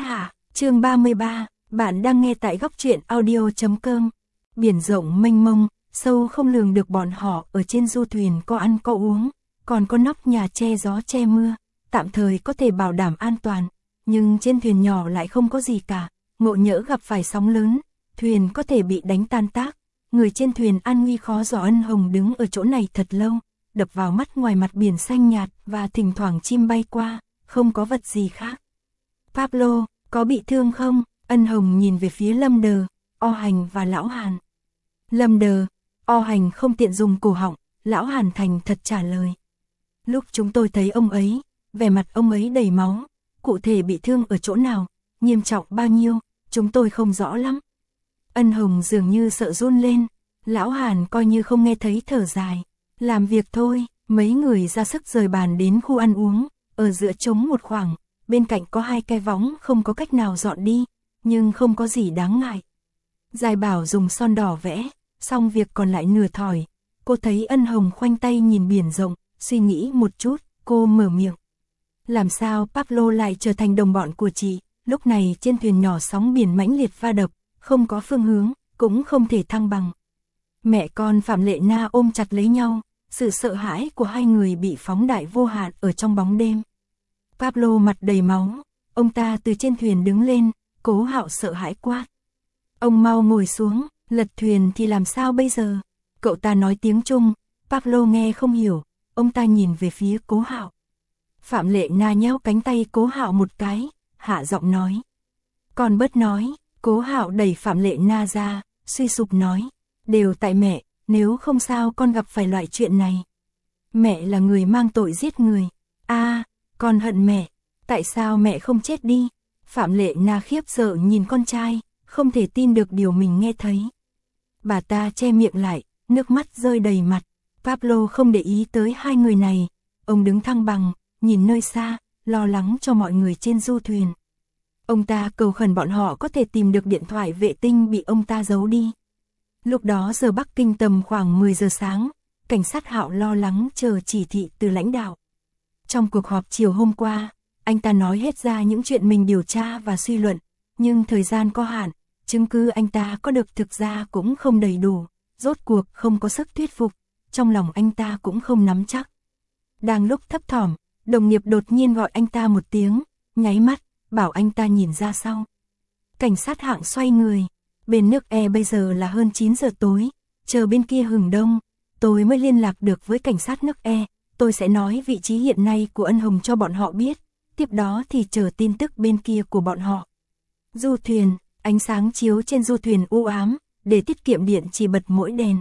hạ, chương 33, bạn đang nghe tại góc truyện audio.com. Biển rộng mênh mông, sâu không lường được, bọn họ ở trên du thuyền có ăn có uống, còn có nóc nhà che gió che mưa, tạm thời có thể bảo đảm an toàn, nhưng trên thuyền nhỏ lại không có gì cả, ngộ nhỡ gặp phải sóng lớn, thuyền có thể bị đánh tan tác. Người trên thuyền an nguy khó dò. Ân Hồng đứng ở chỗ này thật lâu, đập vào mắt ngoài mặt biển xanh nhạt và thỉnh thoảng chim bay qua, không có vật gì khác. Pablo, có bị thương không? Ân Hồng nhìn về phía Lâm Đờ, O Hành và Lão Hàn. Lâm Đờ, O Hành không tiện dùng cổ họng, Lão Hàn thành thật trả lời. Lúc chúng tôi thấy ông ấy, vẻ mặt ông ấy đầy máu, cụ thể bị thương ở chỗ nào, nghiêm trọng bao nhiêu, chúng tôi không rõ lắm. Ân Hồng dường như sợ run lên, Lão Hàn coi như không nghe thấy thở dài. Làm việc thôi, mấy người ra sức rời bàn đến khu ăn uống, ở giữa trống một khoảng, bên cạnh có 2 cái võng không có cách nào dọn đi, nhưng không có gì đáng ngại. Giải Bảo dùng son đỏ vẽ, xong việc còn lại nửa thỏi. Cô thấy Ân Hồng khoanh tay nhìn biển rộng, suy nghĩ một chút, cô mở miệng. Làm sao Pablo lại trở thành đồng bọn của chị? Lúc này trên thuyền nhỏ sóng biển mãnh liệt va đập, không có phương hướng, cũng không thể thăng bằng. Mẹ con Phạm Lệ Na ôm chặt lấy nhau, sự sợ hãi của hai người bị phóng đại vô hạn ở trong bóng đêm. Pablo mặt đầy máu, ông ta từ trên thuyền đứng lên, Cố Hạo sợ hãi quát. Ông mau ngồi xuống, lật thuyền thì làm sao bây giờ? Cậu ta nói tiếng Trung, Pablo nghe không hiểu, ông ta nhìn về phía Cố Hạo. Phạm Lệ Na nhéo cánh tay Cố Hạo một cái, hạ giọng nói. Còn bớt nói. Cố Hạo đẩy Phạm Lệ Na ra, suy sụp nói. Đều tại mẹ, nếu không sao con gặp phải loại chuyện này. Mẹ là người mang tội giết người. Con hận mẹ. Tại sao mẹ không chết đi? Phạm Lệ Na khiếp sợ nhìn con trai, không thể tin được điều mình nghe thấy. Bà ta che miệng lại, nước mắt rơi đầy mặt. Pablo không để ý tới hai người này. Ông đứng thăng bằng, nhìn nơi xa, lo lắng cho mọi người trên du thuyền. Ông ta cầu khẩn bọn họ có thể tìm được điện thoại vệ tinh bị ông ta giấu đi. Lúc đó giờ Bắc Kinh tầm khoảng 10 giờ sáng, cảnh sát Hạo lo lắng chờ chỉ thị từ lãnh đạo. Trong cuộc họp chiều hôm qua, anh ta nói hết ra những chuyện mình điều tra và suy luận, nhưng thời gian có hạn, chứng cứ anh ta có được thực ra cũng không đầy đủ, rốt cuộc không có sức thuyết phục, trong lòng anh ta cũng không nắm chắc. Đang lúc thấp thỏm, đồng nghiệp đột nhiên gọi anh ta một tiếng, nháy mắt, bảo anh ta nhìn ra sau. Cảnh sát Hạng xoay người, bên nước E bây giờ là hơn 9 giờ tối, chờ bên kia hừng đông, tôi mới liên lạc được với cảnh sát nước E, tôi sẽ nói vị trí hiện nay của Ân Hồng cho bọn họ biết, tiếp đó thì chờ tin tức bên kia của bọn họ. Du thuyền, ánh sáng chiếu trên du thuyền u ám, để tiết kiệm điện chỉ bật mỗi đèn.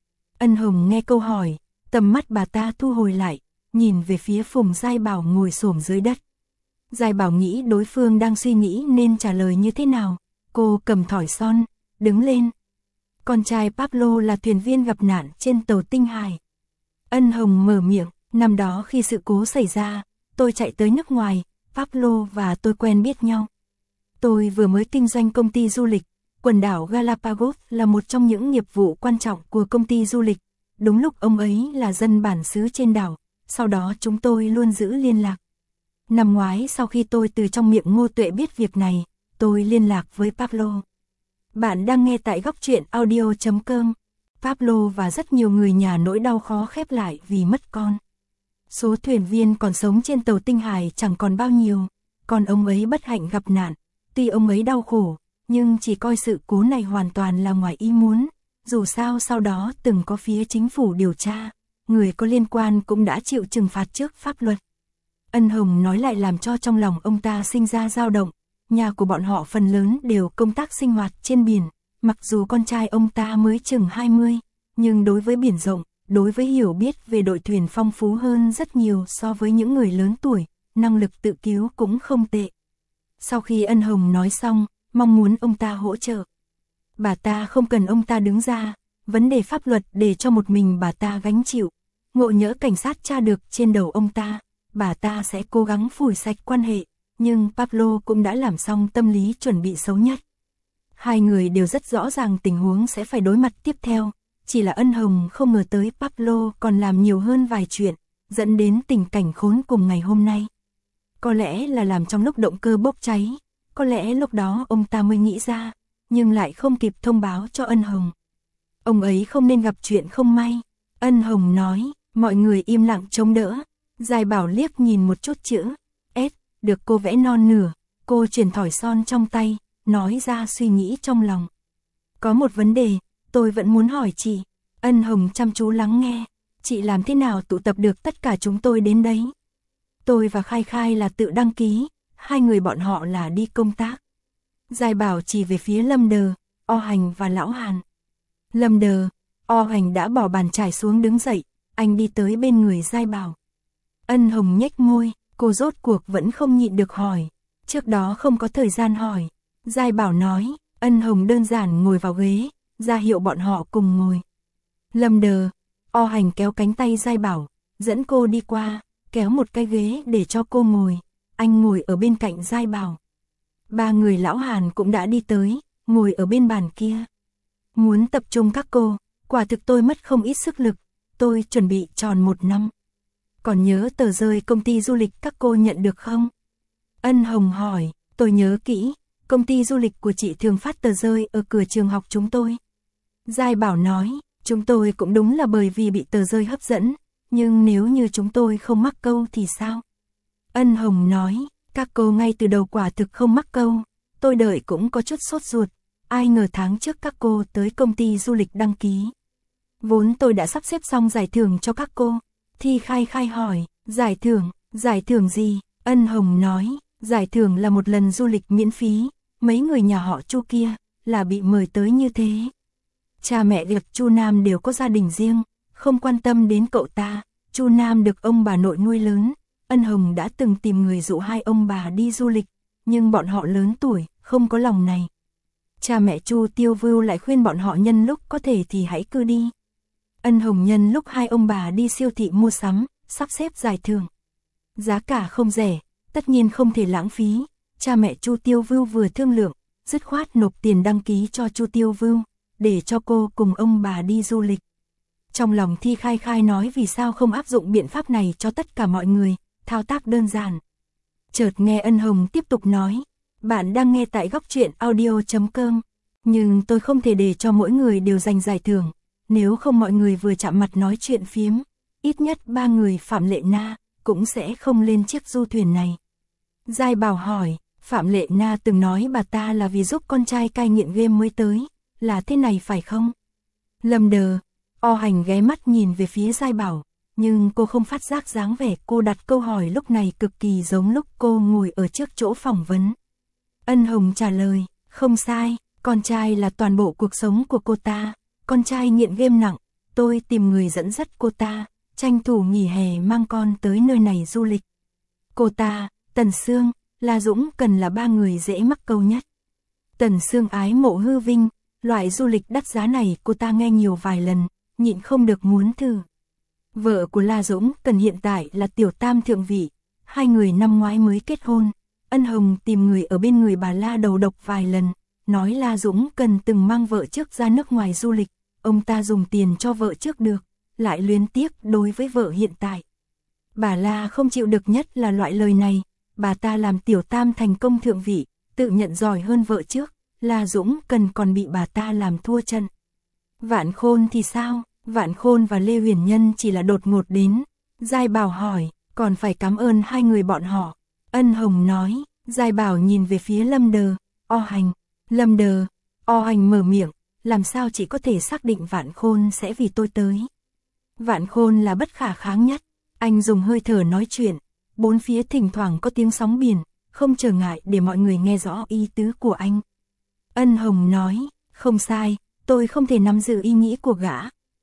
Ân Hồng nghe câu hỏi, tầm mắt bà ta thu hồi lại, nhìn về phía Phùng Giai Bảo ngồi xổm dưới đất. Giai Bảo nghĩ đối phương đang suy nghĩ nên trả lời như thế nào. Cô cầm thỏi son, đứng lên. Con trai Pablo là thuyền viên gặp nạn trên tàu Tinh Hải. Ân Hồng mở miệng, năm đó khi sự cố xảy ra, tôi chạy tới nước ngoài, Pablo và tôi quen biết nhau. Tôi vừa mới kinh doanh công ty du lịch, quần đảo Galapagos là một trong những nghiệp vụ quan trọng của công ty du lịch. Đúng lúc ông ấy là dân bản xứ trên đảo, sau đó chúng tôi luôn giữ liên lạc. Năm ngoái sau khi tôi từ trong miệng Ngô Tuệ biết việc này, tôi liên lạc với Pablo. Bạn đang nghe tại góc truyện audio.com. Pablo và rất nhiều người nhà nỗi đau khó khép lại vì mất con. Số thuyền viên còn sống trên tàu Tinh Hải chẳng còn bao nhiêu, còn ông ấy bất hạnh gặp nạn. Tuy ông ấy đau khổ, nhưng chỉ coi sự cố này hoàn toàn là ngoài ý muốn. Dù sao sau đó từng có phía chính phủ điều tra, người có liên quan cũng đã chịu trừng phạt trước pháp luật. Ân Hồng nói lại làm cho trong lòng ông ta sinh ra dao động. Nhà của bọn họ phần lớn đều công tác sinh hoạt trên biển, mặc dù con trai ông ta mới chừng 20, nhưng đối với biển rộng, đối với hiểu biết về đội thuyền phong phú hơn rất nhiều so với những người lớn tuổi, năng lực tự cứu cũng không tệ. Sau khi Ân Hồng nói xong, mong muốn ông ta hỗ trợ. Bà ta không cần ông ta đứng ra, vấn đề pháp luật để cho một mình bà ta gánh chịu. Ngộ nhỡ cảnh sát tra được trên đầu ông ta, bà ta sẽ cố gắng phủi sạch quan hệ. Nhưng Pablo cũng đã làm xong tâm lý chuẩn bị xấu nhất. Hai người đều rất rõ ràng tình huống sẽ phải đối mặt tiếp theo, chỉ là Ân Hồng không ngờ tới Pablo còn làm nhiều hơn vài chuyện, dẫn đến tình cảnh khốn cùng ngày hôm nay. Có lẽ là làm trong lúc động cơ bốc cháy, có lẽ lúc đó ông ta mới nghĩ ra, nhưng lại không kịp thông báo cho Ân Hồng. Ông ấy không nên gặp chuyện không may. Ân Hồng nói, mọi người im lặng chống đỡ. Giai Bảo liếc nhìn một chút chữ S, được cô vẽ non nửa, cô chuyển thỏi son trong tay, nói ra suy nghĩ trong lòng. Có một vấn đề, tôi vẫn muốn hỏi chị. Ân Hồng chăm chú lắng nghe, chị làm thế nào tụ tập được tất cả chúng tôi đến đấy? Tôi và Khai Khai là tự đăng ký, hai người bọn họ là đi công tác. Giai Bảo chỉ về phía Lâm Đờ, O Hành và Lão Hàn. Lâm Đờ, O Hành đã bỏ bàn chải xuống đứng dậy, anh đi tới bên người Giai Bảo. Ân Hồng nhếch môi, cô rốt cuộc vẫn không nhịn được hỏi. Trước đó không có thời gian hỏi. Giai Bảo nói, Ân Hồng đơn giản ngồi vào ghế, ra hiệu bọn họ cùng ngồi. Lâm Đờ, O Hành kéo cánh tay Giai Bảo, dẫn cô đi qua, kéo một cái ghế để cho cô ngồi. Anh ngồi ở bên cạnh Giai Bảo. Ba người Lão Hàn cũng đã đi tới, ngồi ở bên bàn kia. Muốn tập trung các cô, quả thực tôi mất không ít sức lực, tôi chuẩn bị tròn 1 năm. Còn nhớ tờ rơi công ty du lịch các cô nhận được không? Ân Hồng hỏi, tôi nhớ kỹ, công ty du lịch của chị thường phát tờ rơi ở cửa trường học chúng tôi. Giai Bảo nói, chúng tôi cũng đúng là bởi vì bị tờ rơi hấp dẫn, nhưng nếu như chúng tôi không mắc câu thì sao? Ân Hồng nói, các cô ngay từ đầu quả thực không mắc câu, tôi đợi cũng có chút sốt ruột, ai ngờ tháng trước các cô tới công ty du lịch đăng ký. Vốn tôi đã sắp xếp xong giải thưởng cho các cô. Thi Khai Khai hỏi, giải thưởng gì? Ân Hồng nói, giải thưởng là một lần du lịch miễn phí, mấy người nhà họ Chu kia, là bị mời tới như thế. Cha mẹ Diệp Chu Nam đều có gia đình riêng, không quan tâm đến cậu ta, Chu Nam được ông bà nội nuôi lớn. Ân Hồng đã từng tìm người dụ hai ông bà đi du lịch, nhưng bọn họ lớn tuổi, không có lòng này. Cha mẹ Chu Tiêu Vưu lại khuyên bọn họ nhân lúc có thể thì hãy cứ đi. Ân Hồng nhân lúc hai ông bà đi siêu thị mua sắm, sắp xếp giải thưởng. Giá cả không rẻ, tất nhiên không thể lãng phí. Cha mẹ Chu Tiêu Vưu vừa thương lượng, dứt khoát nộp tiền đăng ký cho Chu Tiêu Vưu, để cho cô cùng ông bà đi du lịch. Trong lòng Thi Khai Khai nói vì sao không áp dụng biện pháp này cho tất cả mọi người, thao tác đơn giản. Chợt nghe Ân Hồng tiếp tục nói, bạn đang nghe tại góc truyện audio.com, nhưng tôi không thể để cho mỗi người đều giành giải thưởng, nếu không mọi người vừa chạm mặt nói chuyện phiếm, ít nhất 3 người Phạm Lệ Na cũng sẽ không lên chiếc du thuyền này. Giai Bảo hỏi, Phạm Lệ Na từng nói bà ta là vì giúp con trai cai nghiện game mới tới, là thế này phải không? Lâm Đờ, O Hành ghé mắt nhìn về phía Giai Bảo, nhưng cô không phát giác dáng vẻ cô đặt câu hỏi lúc này cực kỳ giống lúc cô ngồi ở trước chỗ phỏng vấn. Ân Hồng trả lời, không sai, con trai là toàn bộ cuộc sống của cô ta, con trai nghiện game nặng, tôi tìm người dẫn dắt cô ta, tranh thủ nghỉ hè mang con tới nơi này du lịch. Cô ta, Tần Sương, La Dũng Cần là 3 người dễ mắc câu nhất. Tần Sương ái mộ hư vinh, loại du lịch đắt giá này cô ta nghe nhiều vài lần, nhịn không được muốn thử. Vợ của La Dũng Cần hiện tại là tiểu tam thượng vị, hai người năm ngoái mới kết hôn. Ân Hồng tìm người ở bên người bà La đầu độc vài lần, nói La Dũng Cần từng mang vợ trước ra nước ngoài du lịch, ông ta dùng tiền cho vợ trước được, lại luyến tiếc đối với vợ hiện tại. Bà La không chịu được nhất là loại lời này, bà ta làm tiểu tam thành công thượng vị, tự nhận giỏi hơn vợ trước, La Dũng Cần còn bị bà ta làm thua trận. Vạn Khôn thì sao? Vạn Khôn và Lê Huyền Nhân chỉ là đột ngột đến. Giai Bảo hỏi, còn phải cảm ơn hai người bọn họ. Ân Hồng nói, Giai Bảo nhìn về phía Lâm Đờ, O Hành. Lâm Đờ, O Hành mở miệng, làm sao chỉ có thể xác định Vạn Khôn sẽ vì tôi tới. Vạn Khôn là bất khả kháng nhất, anh dùng hơi thở nói chuyện, bốn phía thỉnh thoảng có tiếng sóng biển, không trở ngại để mọi người nghe rõ ý tứ của anh. Ân Hồng nói, không sai, tôi không thể nắm giữ ý nghĩ của gã.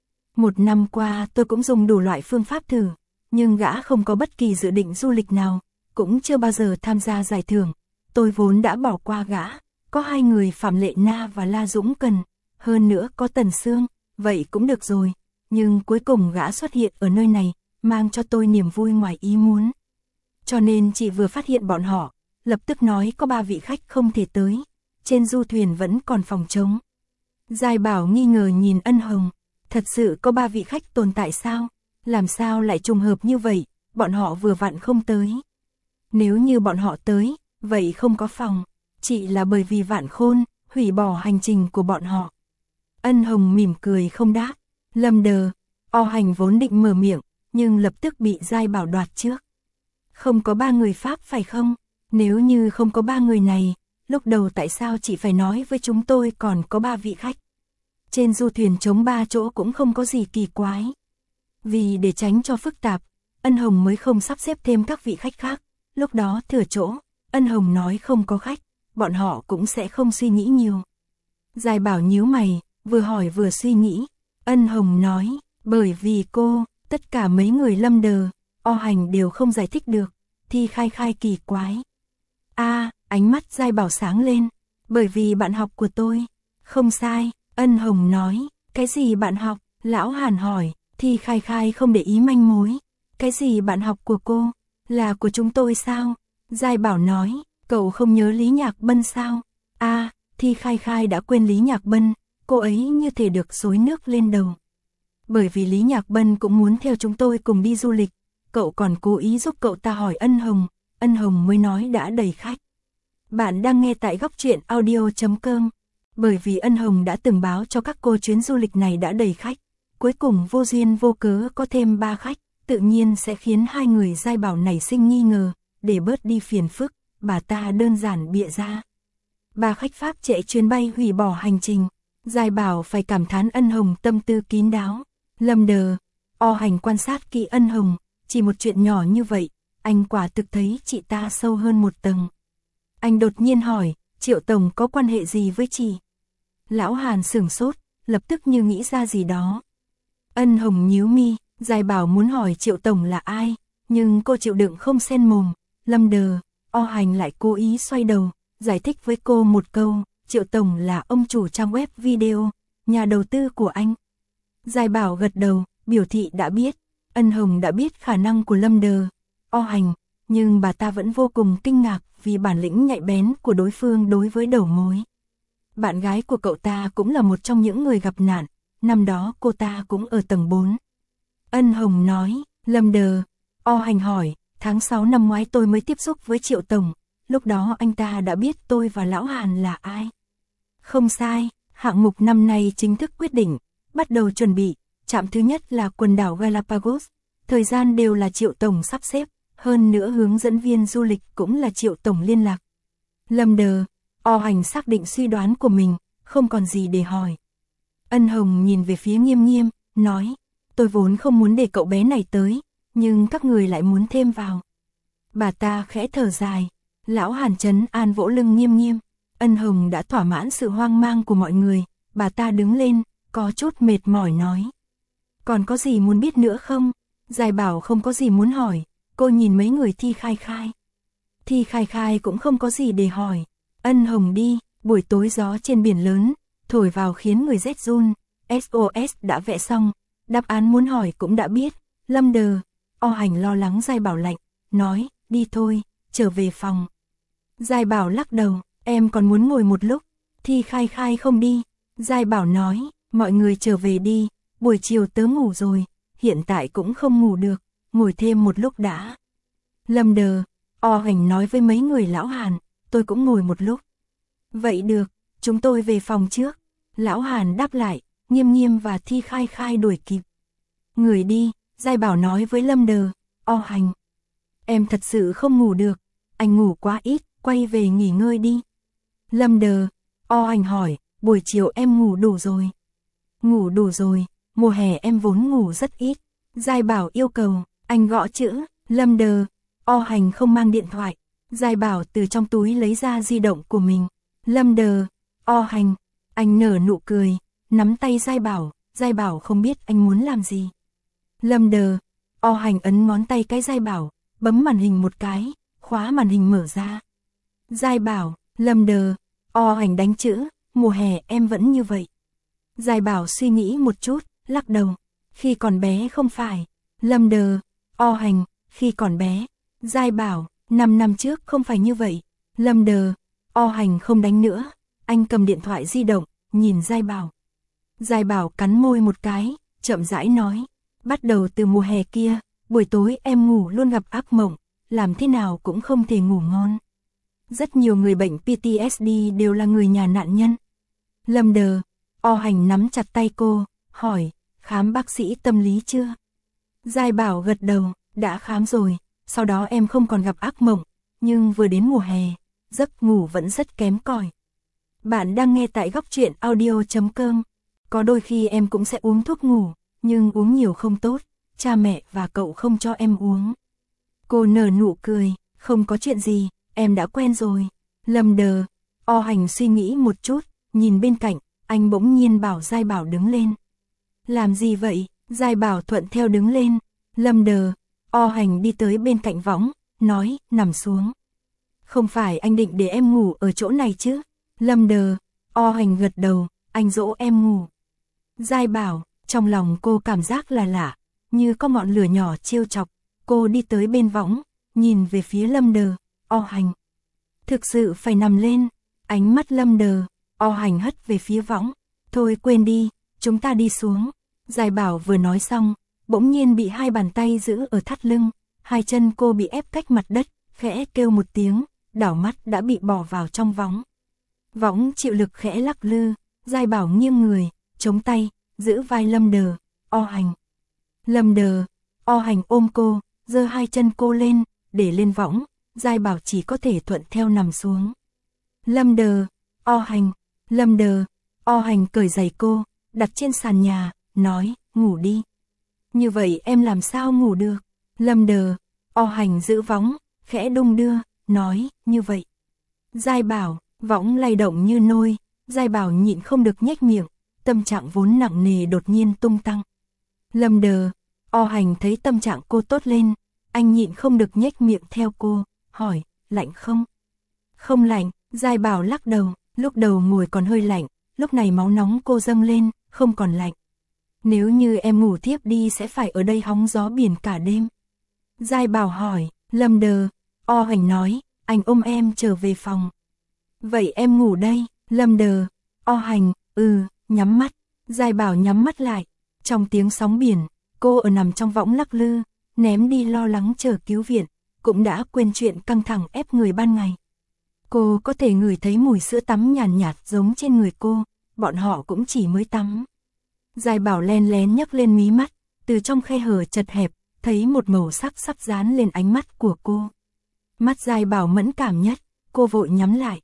1 năm qua tôi cũng dùng đủ loại phương pháp thử, nhưng gã không có bất kỳ dự định du lịch nào, cũng chưa bao giờ tham gia giải thưởng. Tôi vốn đã bỏ qua gã, có 2 người Phạm Lệ Na và La Dũng Cần, hơn nữa có Tần Sương, vậy cũng được rồi. Nhưng cuối cùng gã xuất hiện ở nơi này, mang cho tôi niềm vui ngoài ý muốn. Cho nên chị vừa phát hiện bọn họ, lập tức nói có 3 vị khách không thể tới, trên du thuyền vẫn còn phòng trống. Giai Bảo nghi ngờ nhìn Ân Hồng, thật sự có 3 vị khách tồn tại sao? Làm sao lại trùng hợp như vậy, bọn họ vừa vặn không tới. Nếu như bọn họ tới, vậy không có phòng. chỉ là bởi vì Vạn Khôn hủy bỏ hành trình của bọn họ. Ân Hồng mỉm cười không đáp. Lâm Đờ, O Hành vốn định mở miệng, nhưng lập tức bị Giai Bảo đoạt trước. Không có 3 người Pháp phải không? Nếu như không có 3 người này, lúc đầu tại sao chị phải nói với chúng tôi còn có 3 vị khách? Trên du thuyền trống 3 chỗ cũng không có gì kỳ quái. Vì để tránh cho phức tạp, Ân Hồng mới không sắp xếp thêm các vị khách khác. Lúc đó thừa chỗ, Ân Hồng nói không có khách, bọn họ cũng sẽ không suy nghĩ nhiều. Giai Bảo nhíu mày, vừa hỏi vừa suy nghĩ. Ân Hồng nói, bởi vì cô, tất cả mấy người Lâm Đờ, O Hành đều không giải thích được, thì khai khai kỳ quái. Ánh mắt Giai Bảo sáng lên, bởi vì bạn học của tôi. Không sai, Ân Hồng nói, cái gì bạn học? Lão Hàn hỏi, thì khai khai không để ý manh mối. Cái gì bạn học của cô? Là của chúng tôi sao? Giai Bảo nói, cậu không nhớ Lý Nhạc Bân sao? Thì khai khai đã quên Lý Nhạc Bân, cô ấy như thể được xối nước lên đầu. Bởi vì Lý Nhạc Bân cũng muốn theo chúng tôi cùng đi du lịch, cậu còn cố ý giúp cậu ta hỏi Ân Hồng mới nói đã đầy khách. Bạn đang nghe tại góc truyện audio.com. Bởi vì Ân Hồng đã từng báo cho các cô chuyến du lịch này đã đầy khách, cuối cùng vô duyên vô cớ có thêm 3 khách, tự nhiên sẽ khiến 2 người Giai Bảo nảy sinh nghi ngờ, để bớt đi phiền phức, bà ta đơn giản bịa ra. 3 khách Pháp trễ chuyến bay hủy bỏ hành trình, Giai Bảo phải cảm thán Ân Hồng tâm tư kín đáo. Lâm Đờ, O Hành quan sát kỹ Ân Hồng, chỉ một chuyện nhỏ như vậy, anh quả thực thấy chị ta sâu hơn một tầng. Anh đột nhiên hỏi, Triệu Tổng có quan hệ gì với chị? Lão Hàn sửng sốt, lập tức như nghĩ ra gì đó. Ân Hồng nhíu mi, Giai Bảo muốn hỏi Triệu Tổng là ai, nhưng cô chịu đựng không xen mồm. Lâm Đờ, O Hành lại cố ý xoay đầu, giải thích với cô một câu, Triệu Tổng là ông chủ trang web video, nhà đầu tư của anh. Giai Bảo gật đầu, biểu thị đã biết. Ân Hồng đã biết khả năng của Lâm Đờ, O Hành, nhưng bà ta vẫn vô cùng kinh ngạc vì bản lĩnh nhạy bén của đối phương đối với đầu mối. Bạn gái của cậu ta cũng là một trong những người gặp nạn, năm đó cô ta cũng ở tầng 4. Ân Hồng nói, Lâm Đờ, O Hành hỏi, tháng 6 năm ngoái tôi mới tiếp xúc với Triệu Tổng, lúc đó anh ta đã biết tôi và Lão Hàn là ai. Không sai, hạng mục năm nay chính thức quyết định, bắt đầu chuẩn bị, trạm thứ nhất là quần đảo Galapagos, thời gian đều là Triệu Tổng sắp xếp, hơn nữa hướng dẫn viên du lịch cũng là Triệu Tổng liên lạc. Lâm Đờ, O Hành xác định suy đoán của mình, không còn gì để hỏi. Ân Hồng nhìn về phía Nghiêm Nghiêm, nói, tôi vốn không muốn để cậu bé này tới, nhưng các người lại muốn thêm vào. Bà ta khẽ thở dài, Lão Hàn trấn an vỗ lưng Nghiêm Nghiêm. Ân Hồng đã thỏa mãn sự hoang mang của mọi người, bà ta đứng lên, có chút mệt mỏi nói. Còn có gì muốn biết nữa không? Giai Bảo không có gì muốn hỏi, cô nhìn mấy người Thi Khai Khai. Thi Khai Khai cũng không có gì để hỏi. Ân Hồng đi, buổi tối gió trên biển lớn, thổi vào khiến người rét run. SOS đã vẽ xong, đáp án muốn hỏi cũng đã biết. Lâm Đờ, O Hành lo lắng Giai Bảo lạnh, nói, đi thôi, trở về phòng. Giai Bảo lắc đầu, em còn muốn ngồi một lúc. Thi Khai Khai không đi. Giai Bảo nói, mọi người trở về đi, buổi chiều tớ ngủ rồi, hiện tại cũng không ngủ được, ngồi thêm một lúc đã. Lâm Đờ, O Hành nói với mấy người Lão Hàn, tôi cũng ngồi một lúc. Vậy được, chúng tôi về phòng trước. Lão Hàn đáp lại, Nghiêm Nghiêm và Thi Khai Khai đuổi kịp. Người đi, Giai Bảo nói với Lâm Đờ, O Hành. Em thật sự không ngủ được, anh ngủ quá ít, quay về nghỉ ngơi đi. Lâm Đờ, O Hành hỏi, buổi chiều em ngủ đủ rồi. Ngủ đủ rồi, mùa hè em vốn ngủ rất ít. Giai Bảo yêu cầu, anh gõ chữ. Lâm Đờ, O Hành không mang điện thoại. Giai Bảo từ trong túi lấy ra di động của mình. Lâm Đờ, O Hành, anh nở nụ cười, nắm tay Giai Bảo không biết anh muốn làm gì. Lâm Đờ, O Hành ấn ngón tay cái Giai Bảo, bấm màn hình một cái, khóa màn hình mở ra. Giai Bảo, Lâm Đờ, O Hành đánh chữ, mùa hè em vẫn như vậy. Giai Bảo suy nghĩ một chút, lắc đầu, khi còn bé không phải. Lâm Đờ, O Hành, khi còn bé. Giai Bảo, 5 năm trước không phải như vậy. Lâm Đờ, O Hành không đánh nữa, anh cầm điện thoại di động, nhìn Giai Bảo. Giai Bảo cắn môi một cái, chậm rãi nói, bắt đầu từ mùa hè kia, buổi tối em ngủ luôn gặp ác mộng, làm thế nào cũng không thể ngủ ngon. Rất nhiều người bệnh PTSD đều là người nhà nạn nhân. Lâm Đờ, O Hành nắm chặt tay cô, hỏi, khám bác sĩ tâm lý chưa? Giai Bảo gật đầu, đã khám rồi, sau đó em không còn gặp ác mộng, nhưng vừa đến mùa hè, giấc ngủ vẫn rất kém cỏi. Bạn đang nghe tại góc truyện audio.com. Có đôi khi em cũng sẽ uống thuốc ngủ, nhưng uống nhiều không tốt, cha mẹ và cậu không cho em uống. Cô nở nụ cười, không có chuyện gì, em đã quen rồi. Lâm Đờ, O Hành suy nghĩ một chút, nhìn bên cạnh, anh bỗng nhiên bảo Giai Bảo đứng lên. Làm gì vậy? Giai Bảo thuận theo đứng lên. Lâm Đờ, O Hành đi tới bên cạnh võng, nói, nằm xuống. Không phải anh định để em ngủ ở chỗ này chứ? Lâm Đờ, O Hành gật đầu, anh dỗ em ngủ. Giai Bảo, trong lòng cô cảm giác là lạ, như có ngọn lửa nhỏ trêu chọc. Cô đi tới bên võng, nhìn về phía Lâm Đờ, O Hành. Thực sự phải nằm lên. Ánh mắt Lâm Đờ, O Hành hất về phía võng. Thôi quên đi, chúng ta đi xuống. Giai Bảo vừa nói xong, bỗng nhiên bị hai bàn tay giữ ở thắt lưng. Hai chân cô bị ép cách mặt đất, khẽ kêu một tiếng, đảo mắt đã bị bỏ vào trong võng. Võng chịu lực khẽ lắc lư, Giai Bảo nghiêng người, chống tay, giữ vai Lâm Đờ, O Hành. Lâm Đờ, O Hành ôm cô, giơ hai chân cô lên, để lên võng, Giai Bảo chỉ có thể thuận theo nằm xuống. Lâm Đờ, O Hành, Lâm Đờ, O Hành cởi giày cô, đặt trên sàn nhà, nói, ngủ đi. Như vậy em làm sao ngủ được? Lâm Đờ, O Hành giữ võng, khẽ đung đưa, nói, như vậy. Giai Bảo, võng lay động như nôi, Giai Bảo nhịn không được nhếch miệng, tâm trạng vốn nặng nề đột nhiên tung tăng. Lâm Đờ, O Hành thấy tâm trạng cô tốt lên, anh nhịn không được nhếch miệng theo cô, hỏi, lạnh không? Không lạnh, Giai Bảo lắc đầu, lúc đầu ngồi còn hơi lạnh, lúc này máu nóng cô dâng lên, không còn lạnh. Nếu như em ngủ thiếp đi sẽ phải ở đây hóng gió biển cả đêm. Giai Bảo hỏi, Lâm Đờ, O Hành nói, anh ôm em trở về phòng. Vậy em ngủ đây, Lâm Đờ, O Hành, nhắm mắt. Giai Bảo nhắm mắt lại, trong tiếng sóng biển, cô ở nằm trong võng lắc lư, ném đi lo lắng chờ cứu viện, cũng đã quên chuyện căng thẳng ép người ban ngày. Cô có thể ngửi thấy mùi sữa tắm nhàn nhạt giống trên người cô, bọn họ cũng chỉ mới tắm. Giai Bảo len lén nhấc lên mí mắt, từ trong khe hở chật hẹp, thấy một màu sắc sắp dán lên ánh mắt của cô. Mắt Giai Bảo mẫn cảm nhất, cô vội nhắm lại.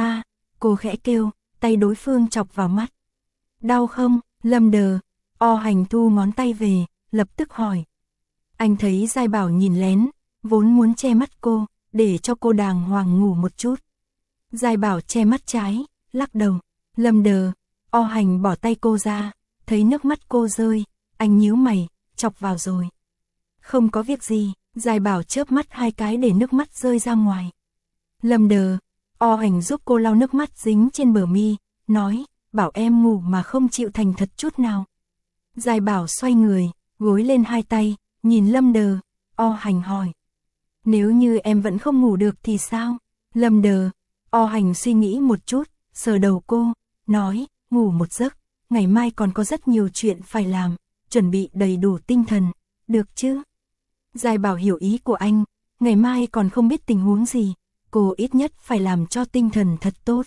Cô khẽ kêu, tay đối phương chọc vào mắt. Đau không? Lâm Đờ, O Hành thu ngón tay về, lập tức hỏi. Anh thấy Giai Bảo nhìn lén, vốn muốn che mắt cô, để cho cô đàng hoàng ngủ một chút. Giai Bảo che mắt trái, lắc đầu. Lâm Đờ, O Hành bỏ tay cô ra, thấy nước mắt cô rơi, anh nhíu mày, chọc vào rồi. Không có việc gì, Giai Bảo chớp mắt hai cái để nước mắt rơi ra ngoài. Lâm Đờ, O Hành giúp cô lau nước mắt dính trên bờ mi, nói, bảo em ngủ mà không chịu thành thật chút nào. Giai Bảo xoay người, gối lên hai tay, nhìn Lâm Đờ, O Hành hỏi. Nếu như em vẫn không ngủ được thì sao? Lâm Đờ, O Hành suy nghĩ một chút, sờ đầu cô, nói, ngủ một giấc, ngày mai còn có rất nhiều chuyện phải làm, chuẩn bị đầy đủ tinh thần, được chứ? Giai Bảo hiểu ý của anh, ngày mai còn không biết tình huống gì, cô ít nhất phải làm cho tinh thần thật tốt.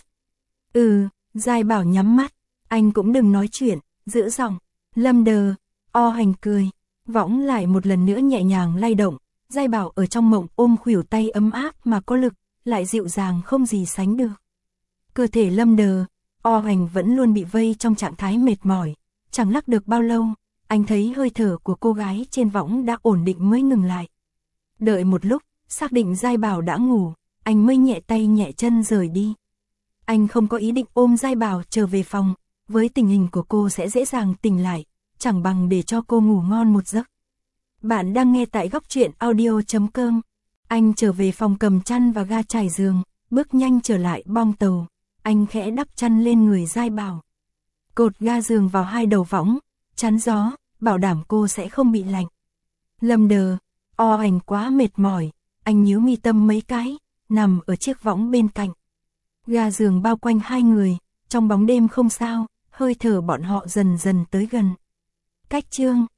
Giai Bảo nhắm mắt, anh cũng đừng nói chuyện, giữ giọng. Lâm Đờ, O Hành cười, võng lại một lần nữa nhẹ nhàng lay động, Giai Bảo ở trong mộng ôm khuỷu tay ấm áp mà có lực, lại dịu dàng không gì sánh được. Cơ thể Lâm Đờ, O Hành vẫn luôn bị vây trong trạng thái mệt mỏi, chẳng lắc được bao lâu, anh thấy hơi thở của cô gái trên võng đã ổn định mới ngừng lại. Đợi một lúc, xác định Giai Bảo đã ngủ, anh mới nhẹ tay nhẹ chân rời đi. Anh không có ý định ôm Giai Bảo trở về phòng, với tình hình của cô sẽ dễ dàng tỉnh lại, chẳng bằng để cho cô ngủ ngon một giấc. Bạn đang nghe tại góc truyện audio.com. Anh trở về phòng cầm chăn và ga trải giường, bước nhanh trở lại bong tàu, anh khẽ đắp chăn lên người Giai Bảo. Cột ga giường vào hai đầu võng, chắn gió, bảo đảm cô sẽ không bị lạnh. Lâm Đờ, O Hành quá mệt mỏi, anh nhíu mi tâm mấy cái, nằm ở chiếc võng bên cạnh. Ga giường bao quanh hai người, trong bóng đêm không sao, hơi thở bọn họ dần dần tới gần. Cách chương